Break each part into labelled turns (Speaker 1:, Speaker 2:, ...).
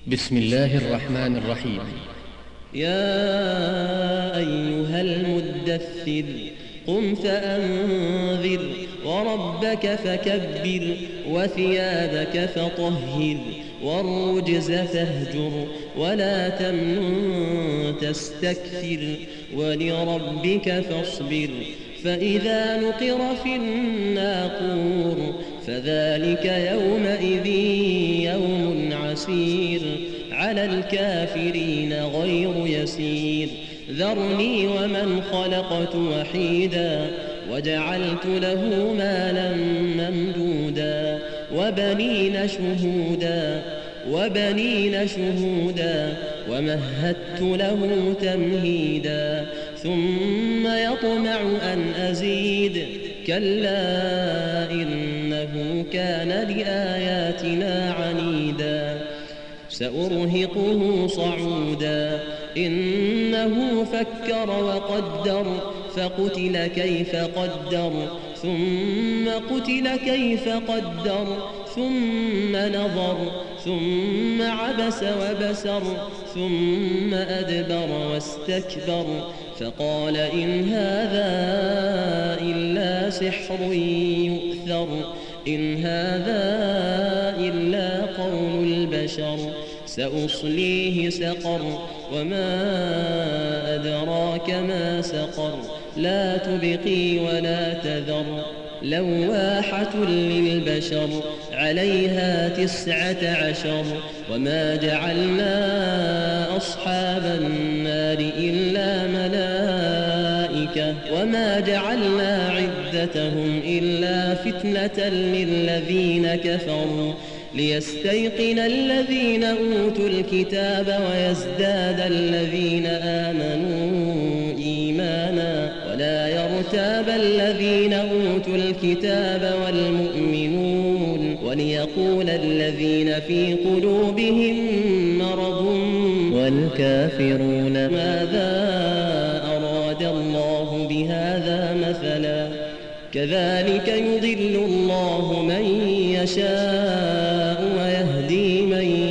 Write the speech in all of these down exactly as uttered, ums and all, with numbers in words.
Speaker 1: بسم الله الرحمن الرحيم.
Speaker 2: يا أيها المدثر قم فأنذر وربك فكبر وثيابك فطهر والرجز فاهجر ولا تمنن تستكثر ولربك فاصبر فإذا نقر في الناقور فذلك يومئذ يوم عسير على الكافرين غير يسير ذرني ومن خلقت وحيدا وجعلت له مالا ممدودا وبنين شهودا وبنين شهودا ومهدت له تمهيدا ثم يطمع أن أزيد كلا إنه كان لآياتنا عنيدا سأرهقه صعودا إنه فكر وقدر فقتل كيف قدر ثم قتل كيف قدر ثم نظر ثم عبس وبسر ثم أدبر واستكبر فقال إن هذا إلا سحر يؤثر إن هذا إلا قول البشر سأصليه سقر وما أدراك ما سقر لا تبقي ولا تذر لواحة للبشر عليها تسعة عشر وما جعلنا أصحاب النار إلا ملائكة وما جعلنا عدتهم إلا فتنة للذين كفروا ليستيقن الذين أوتوا الكتاب ويزداد الذين آمنوا إيمانا ولا يرتاب الذين أوتوا الكتاب والمؤمنون وليقول الذين في قلوبهم مرض والكافرون ماذا أراد الله بهذا مثلا كذلك يضل الله من يشاء ويهدي من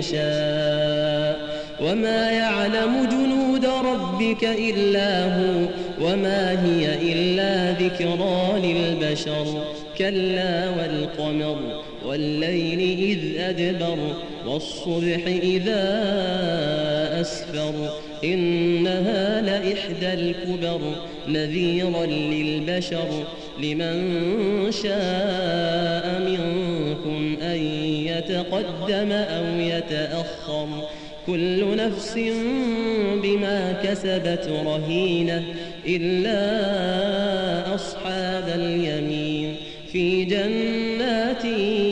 Speaker 2: يشاء وما يعلم جنود ربك إلا هو وما هي إلا ذكرى للبشر كلا والقمر والليل إذ أدبر والصبح إذا أسفر إنها لإحدى الكبر نذيرا للبشر لمن شاء منكم أن يتقدم أو يتأخر كل نفس بما كسبت رهينة إلا أصحاب اليمين في جنات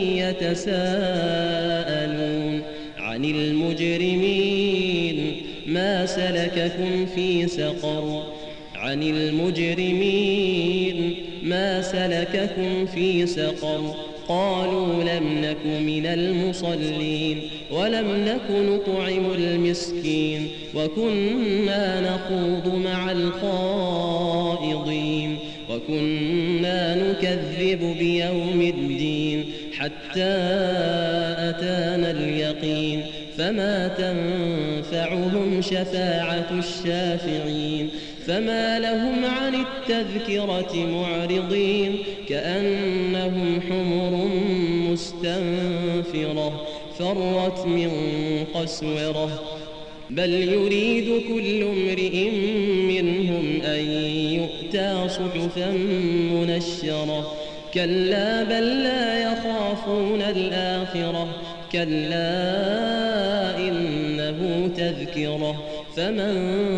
Speaker 2: يتساءلون عن المجرمين ما سلككم في سقر عن المجرمين ما سلككم في سقر قالوا لم نك من المصلين ولم نك نطعم المسكين وكنا نخوض مع الخائضين وكنا نكذب بيوم الدين حتى أتانا اليقين فما تنفعهم شفاعة الشافعين فما لهم عن التذكرة معرضين كأنهم حمر مستنفرة فرت من قسورة بل يريد كل امرئ منهم أن يؤتى صحفا منشرة كلا بل لا يخافون الآخرة كلا إنه تذكرة فمن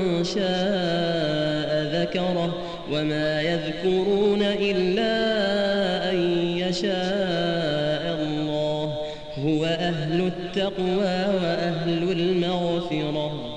Speaker 2: شاء ذكره وما يذكرون إلا أن يشاء الله هو أهل التقوى وأهل المغفرة.